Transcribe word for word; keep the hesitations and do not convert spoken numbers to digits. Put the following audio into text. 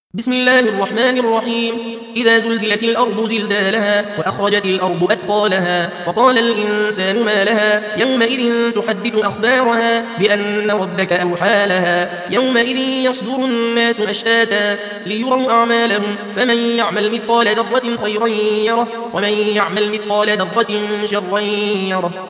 بسم الله الرحمن الرحيم. إذا زلزلت الأرض زلزالها وأخرجت الأرض أثقالها وقال الإنسان ما لها يومئذ تحدث أخبارها بأن ربك أوحى لها يومئذ يصدر الناس أشتاتا ليروا أعمالهم فمن يعمل مثقال ذرة خيرا يره ومن يعمل مثقال ذرة شرا يره.